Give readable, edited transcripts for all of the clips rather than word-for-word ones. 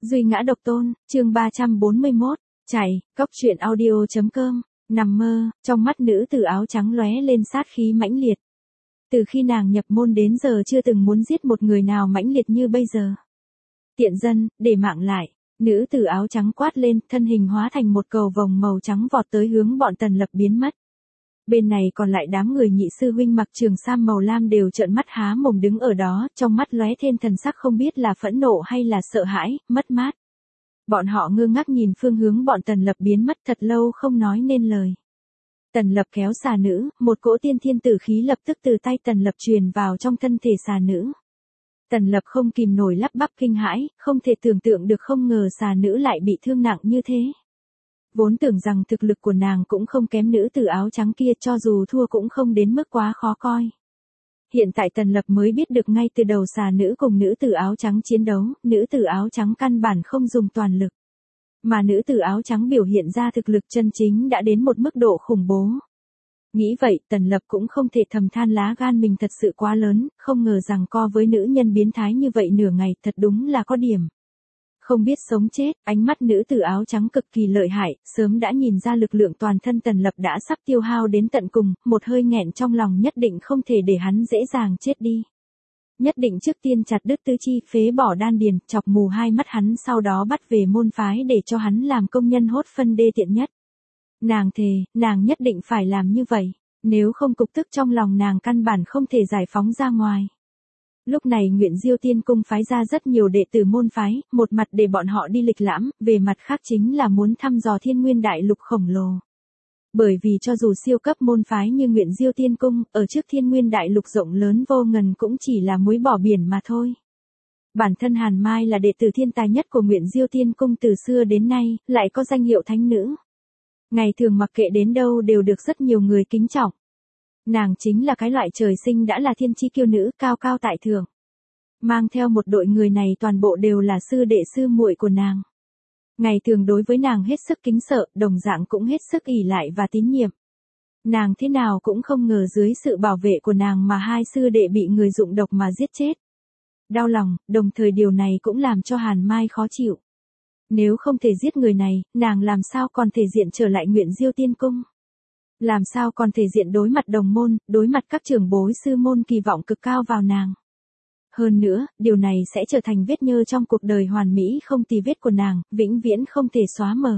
Duy ngã độc tôn, chương 341, chạy, cốc truyện audio.com, nằm mơ, trong mắt nữ tử áo trắng lóe lên sát khí mãnh liệt. Từ khi nàng nhập môn đến giờ chưa từng muốn giết một người nào mãnh liệt như bây giờ. Tiện dân, để mạng lại, nữ tử áo trắng quát lên, thân hình hóa thành một cầu vồng màu trắng vọt tới hướng bọn Tần Lập biến mất. Bên này còn lại đám người nhị sư huynh mặc trường sam màu lam đều trợn mắt há mồm đứng ở đó, trong mắt lóe thêm thần sắc không biết là phẫn nộ hay là sợ hãi, mất mát. Bọn họ ngơ ngác nhìn phương hướng bọn Tần Lập biến mất thật lâu không nói nên lời. Tần Lập kéo xà nữ, một cỗ tiên thiên tử khí lập tức từ tay Tần Lập truyền vào trong thân thể xà nữ. Tần Lập không kìm nổi lắp bắp kinh hãi, không thể tưởng tượng được không ngờ xà nữ lại bị thương nặng như thế. Vốn tưởng rằng thực lực của nàng cũng không kém nữ tử áo trắng kia, cho dù thua cũng không đến mức quá khó coi. Hiện tại Tần Lập mới biết được ngay từ đầu xà nữ cùng nữ tử áo trắng chiến đấu, nữ tử áo trắng căn bản không dùng toàn lực. Mà nữ tử áo trắng biểu hiện ra thực lực chân chính đã đến một mức độ khủng bố. Nghĩ vậy Tần Lập cũng không thể thầm than lá gan mình thật sự quá lớn, không ngờ rằng co với nữ nhân biến thái như vậy nửa ngày thật đúng là có điểm. Không biết sống chết, ánh mắt nữ tử áo trắng cực kỳ lợi hại, sớm đã nhìn ra lực lượng toàn thân Tần Lập đã sắp tiêu hao đến tận cùng, một hơi nghẹn trong lòng nhất định không thể để hắn dễ dàng chết đi. Nhất định trước tiên chặt đứt tứ chi, phế bỏ đan điền, chọc mù hai mắt hắn, sau đó bắt về môn phái để cho hắn làm công nhân hốt phân đê tiện nhất. Nàng thề, nàng nhất định phải làm như vậy, nếu không cục tức trong lòng nàng căn bản không thể giải phóng ra ngoài. Lúc này Nguyện Diêu Tiên Cung phái ra rất nhiều đệ tử môn phái, một mặt để bọn họ đi lịch lãm, về mặt khác chính là muốn thăm dò Thiên Nguyên Đại Lục khổng lồ. Bởi vì cho dù siêu cấp môn phái như Nguyện Diêu Tiên Cung, ở trước Thiên Nguyên Đại Lục rộng lớn vô ngần cũng chỉ là muối bỏ biển mà thôi. Bản thân Hàn Mai là đệ tử thiên tài nhất của Nguyện Diêu Tiên Cung từ xưa đến nay, lại có danh hiệu thánh nữ. Ngày thường mặc kệ đến đâu đều được rất nhiều người kính trọng. Nàng chính là cái loại trời sinh đã là thiên chi kiêu nữ, cao cao tại thượng. Mang theo một đội người này toàn bộ đều là sư đệ sư muội của nàng. Ngày thường đối với nàng hết sức kính sợ, đồng dạng cũng hết sức ỷ lại và tín nhiệm. Nàng thế nào cũng không ngờ dưới sự bảo vệ của nàng mà hai sư đệ bị người dụng độc mà giết chết. Đau lòng, đồng thời điều này cũng làm cho Hàn Mai khó chịu. Nếu không thể giết người này, nàng làm sao còn thể diện trở lại Nguyện Diêu Tiên Cung? Làm sao còn thể diện đối mặt đồng môn, đối mặt các trưởng bối sư môn kỳ vọng cực cao vào nàng. Hơn nữa, điều này sẽ trở thành vết nhơ trong cuộc đời hoàn mỹ không tì vết của nàng, vĩnh viễn không thể xóa mờ.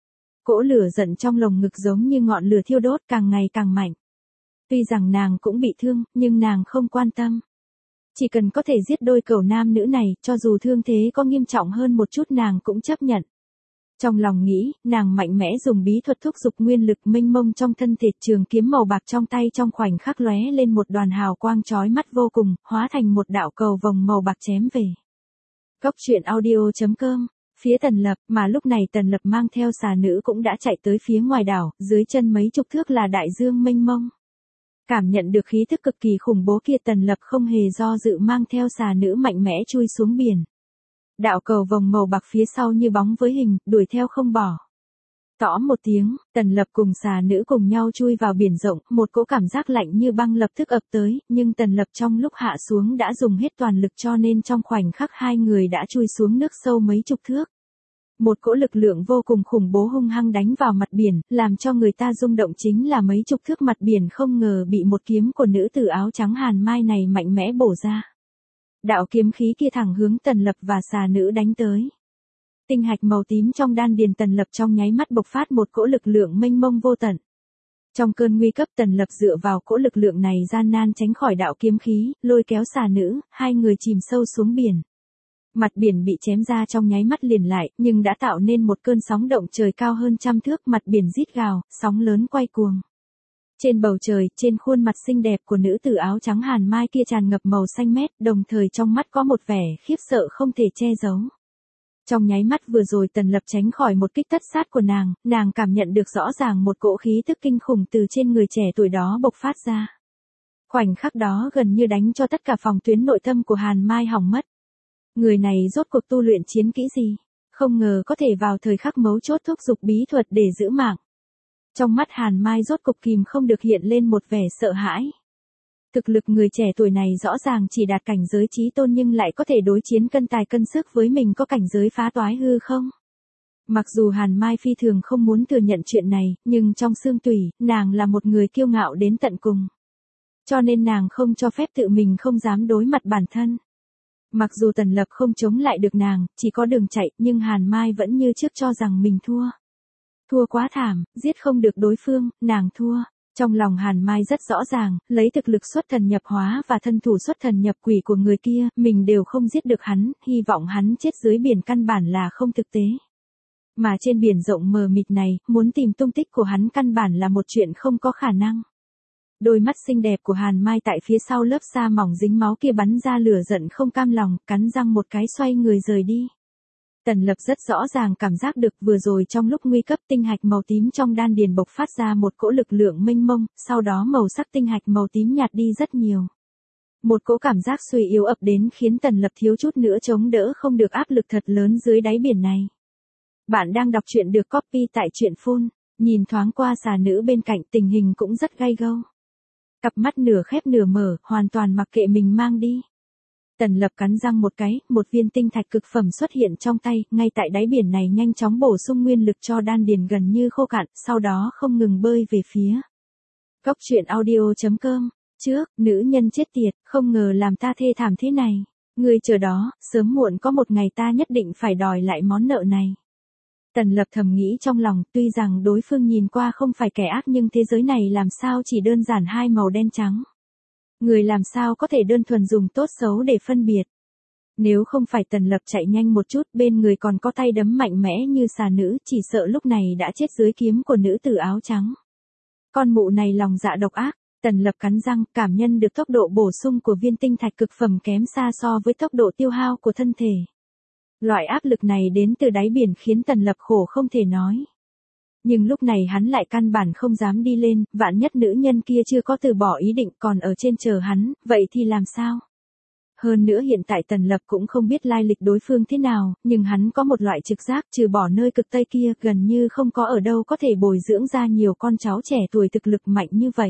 Cỗ lửa giận trong lồng ngực giống như ngọn lửa thiêu đốt càng ngày càng mạnh. Tuy rằng nàng cũng bị thương, nhưng nàng không quan tâm. Chỉ cần có thể giết đôi cẩu nam nữ này, cho dù thương thế có nghiêm trọng hơn một chút nàng cũng chấp nhận. Trong lòng nghĩ, nàng mạnh mẽ dùng bí thuật thúc giục nguyên lực mênh mông trong thân thể, trường kiếm màu bạc trong tay trong khoảnh khắc lóe lên một đoàn hào quang chói mắt vô cùng, hóa thành một đạo cầu vồng màu bạc chém về. Cốc truyện audio.com, phía Tần Lập, mà lúc này Tần Lập mang theo xà nữ cũng đã chạy tới phía ngoài đảo, dưới chân mấy chục thước là đại dương mênh mông. Cảm nhận được khí thức cực kỳ khủng bố kia, Tần Lập không hề do dự mang theo xà nữ mạnh mẽ chui xuống biển. Đạo cầu vồng màu bạc phía sau như bóng với hình, đuổi theo không bỏ. Tõ một tiếng, Tần Lập cùng xà nữ cùng nhau chui vào biển rộng, một cỗ cảm giác lạnh như băng lập tức ập tới, nhưng Tần Lập trong lúc hạ xuống đã dùng hết toàn lực cho nên trong khoảnh khắc hai người đã chui xuống nước sâu mấy chục thước. Một cỗ lực lượng vô cùng khủng bố hung hăng đánh vào mặt biển, làm cho người ta rung động chính là mấy chục thước mặt biển không ngờ bị một kiếm của nữ tử áo trắng Hàn Mai này mạnh mẽ bổ ra. Đạo kiếm khí kia thẳng hướng Tần Lập và xà nữ đánh tới. Tinh hạch màu tím trong đan điền Tần Lập trong nháy mắt bộc phát một cỗ lực lượng mênh mông vô tận. Trong cơn nguy cấp Tần Lập dựa vào cỗ lực lượng này gian nan tránh khỏi đạo kiếm khí, lôi kéo xà nữ, hai người chìm sâu xuống biển. Mặt biển bị chém ra trong nháy mắt liền lại, nhưng đã tạo nên một cơn sóng động trời cao hơn trăm thước, mặt biển rít gào, sóng lớn quay cuồng. Trên bầu trời, trên khuôn mặt xinh đẹp của nữ tử áo trắng Hàn Mai kia tràn ngập màu xanh mét, đồng thời trong mắt có một vẻ khiếp sợ không thể che giấu. Trong nháy mắt vừa rồi Tần Lập tránh khỏi một kích tất sát của nàng cảm nhận được rõ ràng một cỗ khí tức kinh khủng từ trên người trẻ tuổi đó bộc phát ra. Khoảnh khắc đó gần như đánh cho tất cả phòng tuyến nội tâm của Hàn Mai hỏng mất. Người này rốt cuộc tu luyện chiến kỹ gì? Không ngờ có thể vào thời khắc mấu chốt thúc giục bí thuật để giữ mạng. Trong mắt Hàn Mai rốt cục kìm không được hiện lên một vẻ sợ hãi. Thực lực người trẻ tuổi này rõ ràng chỉ đạt cảnh giới chí tôn nhưng lại có thể đối chiến cân tài cân sức với mình có cảnh giới phá toái hư không? Mặc dù Hàn Mai phi thường không muốn thừa nhận chuyện này, nhưng trong xương tủy, nàng là một người kiêu ngạo đến tận cùng. Cho nên nàng không cho phép tự mình không dám đối mặt bản thân. Mặc dù Tần Lập không chống lại được nàng, chỉ có đường chạy, nhưng Hàn Mai vẫn như trước cho rằng mình thua. Thua quá thảm, giết không được đối phương, nàng thua. Trong lòng Hàn Mai rất rõ ràng, lấy thực lực xuất thần nhập hóa và thân thủ xuất thần nhập quỷ của người kia, mình đều không giết được hắn, hy vọng hắn chết dưới biển căn bản là không thực tế. Mà trên biển rộng mờ mịt này, muốn tìm tung tích của hắn căn bản là một chuyện không có khả năng. Đôi mắt xinh đẹp của Hàn Mai tại phía sau lớp da mỏng dính máu kia bắn ra lửa giận không cam lòng, cắn răng một cái xoay người rời đi. Tần Lập rất rõ ràng cảm giác được vừa rồi trong lúc nguy cấp tinh hạch màu tím trong đan điền bộc phát ra một cỗ lực lượng mênh mông, sau đó màu sắc tinh hạch màu tím nhạt đi rất nhiều. Một cỗ cảm giác suy yếu ập đến khiến Tần Lập thiếu chút nữa chống đỡ không được áp lực thật lớn dưới đáy biển này. Bạn đang đọc truyện được copy tại truyện phone, nhìn thoáng qua xà nữ bên cạnh tình hình cũng rất gay gâu. Cặp mắt nửa khép nửa mở, hoàn toàn mặc kệ mình mang đi. Tần Lập cắn răng một cái, một viên tinh thạch cực phẩm xuất hiện trong tay, ngay tại đáy biển này nhanh chóng bổ sung nguyên lực cho đan điền gần như khô cạn, sau đó không ngừng bơi về phía. Góc truyện audio.com, trước, nữ nhân chết tiệt, không ngờ làm ta thê thảm thế này. Ngươi chờ đó, sớm muộn có một ngày ta nhất định phải đòi lại món nợ này. Tần Lập thầm nghĩ trong lòng, tuy rằng đối phương nhìn qua không phải kẻ ác nhưng thế giới này làm sao chỉ đơn giản hai màu đen trắng. Người làm sao có thể đơn thuần dùng tốt xấu để phân biệt. Nếu không phải Tần Lập chạy nhanh một chút, bên người còn có tay đấm mạnh mẽ như xà nữ, chỉ sợ lúc này đã chết dưới kiếm của nữ tử áo trắng. Con mụ này lòng dạ độc ác, Tần Lập cắn răng, cảm nhận được tốc độ bổ sung của viên tinh thạch cực phẩm kém xa so với tốc độ tiêu hao của thân thể. Loại áp lực này đến từ đáy biển khiến Tần Lập khổ không thể nói. Nhưng lúc này hắn lại căn bản không dám đi lên, vạn nhất nữ nhân kia chưa có từ bỏ ý định còn ở trên chờ hắn, vậy thì làm sao? Hơn nữa hiện tại Tần Lập cũng không biết lai lịch đối phương thế nào, nhưng hắn có một loại trực giác trừ bỏ nơi cực Tây kia gần như không có ở đâu có thể bồi dưỡng ra nhiều con cháu trẻ tuổi thực lực mạnh như vậy.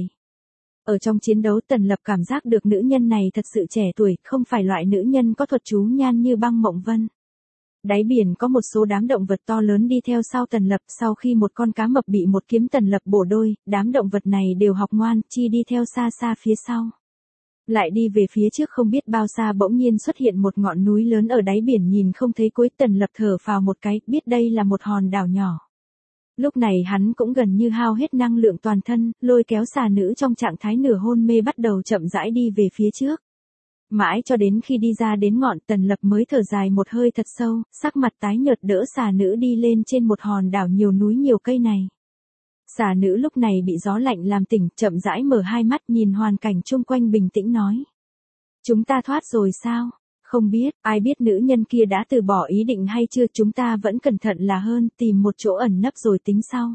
Ở trong chiến đấu Tần Lập cảm giác được nữ nhân này thật sự trẻ tuổi, không phải loại nữ nhân có thuật chú nhan như Băng Mộng Vân. Đáy biển có một số đám động vật to lớn đi theo sau Tần Lập, sau khi một con cá mập bị một kiếm Tần Lập bổ đôi, đám động vật này đều học ngoan, chi đi theo xa xa phía sau. Lại đi về phía trước không biết bao xa bỗng nhiên xuất hiện một ngọn núi lớn ở đáy biển nhìn không thấy cuối, Tần Lập thở phào một cái, biết đây là một hòn đảo nhỏ. Lúc này hắn cũng gần như hao hết năng lượng toàn thân, lôi kéo xà nữ trong trạng thái nửa hôn mê bắt đầu chậm rãi đi về phía trước. Mãi cho đến khi đi ra đến ngọn Tần Lập mới thở dài một hơi thật sâu, sắc mặt tái nhợt đỡ xà nữ đi lên trên một hòn đảo nhiều núi nhiều cây này. Xà nữ lúc này bị gió lạnh làm tỉnh, chậm rãi mở hai mắt nhìn hoàn cảnh chung quanh bình tĩnh nói. Chúng ta thoát rồi sao? Không biết, ai biết nữ nhân kia đã từ bỏ ý định hay chưa, chúng ta vẫn cẩn thận là hơn, tìm một chỗ ẩn nấp rồi tính sau.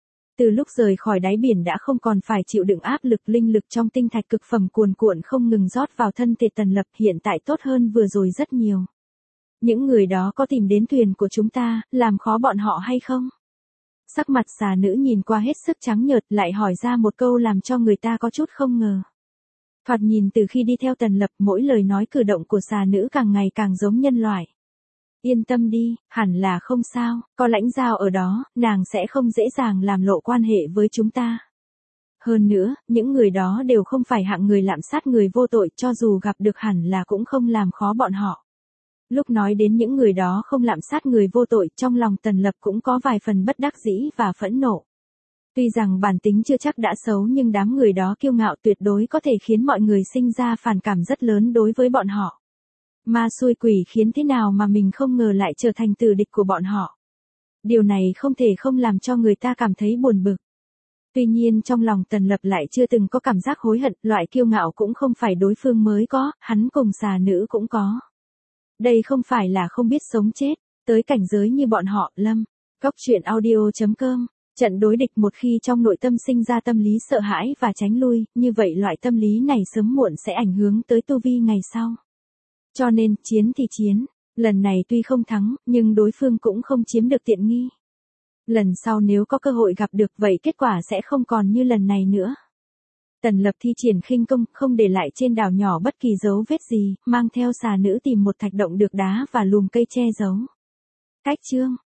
Từ lúc rời khỏi đáy biển đã không còn phải chịu đựng áp lực linh lực trong tinh thạch cực phẩm cuồn cuộn không ngừng rót vào thân thể Tần Lập, hiện tại tốt hơn vừa rồi rất nhiều. Những người đó có tìm đến thuyền của chúng ta, làm khó bọn họ hay không? Sắc mặt xà nữ nhìn qua hết sức trắng nhợt lại hỏi ra một câu làm cho người ta có chút không ngờ. Thoạt nhìn từ khi đi theo Tần Lập mỗi lời nói cử động của xà nữ càng ngày càng giống nhân loại. Yên tâm đi, hẳn là không sao, có lãnh giao ở đó, nàng sẽ không dễ dàng làm lộ quan hệ với chúng ta. Hơn nữa, những người đó đều không phải hạng người lạm sát người vô tội, cho dù gặp được hẳn là cũng không làm khó bọn họ. Lúc nói đến những người đó không lạm sát người vô tội, trong lòng Tần Lập cũng có vài phần bất đắc dĩ và phẫn nộ. Tuy rằng bản tính chưa chắc đã xấu nhưng đám người đó kiêu ngạo tuyệt đối có thể khiến mọi người sinh ra phản cảm rất lớn đối với bọn họ. Ma xui quỷ khiến thế nào mà mình không ngờ lại trở thành tử địch của bọn họ. Điều này không thể không làm cho người ta cảm thấy buồn bực. Tuy nhiên trong lòng Tần Lập lại chưa từng có cảm giác hối hận, loại kiêu ngạo cũng không phải đối phương mới có, hắn cùng xà nữ cũng có. Đây không phải là không biết sống chết, tới cảnh giới như bọn họ, Lâm. Góc truyện audio.com, trận đối địch một khi trong nội tâm sinh ra tâm lý sợ hãi và tránh lui, như vậy loại tâm lý này sớm muộn sẽ ảnh hưởng tới tu vi ngày sau. Cho nên, chiến thì chiến, lần này tuy không thắng, nhưng đối phương cũng không chiếm được tiện nghi. Lần sau nếu có cơ hội gặp được vậy kết quả sẽ không còn như lần này nữa. Tần Lập thi triển khinh công, không để lại trên đảo nhỏ bất kỳ dấu vết gì, mang theo xà nữ tìm một thạch động được đá và lùm cây che giấu. Cách chương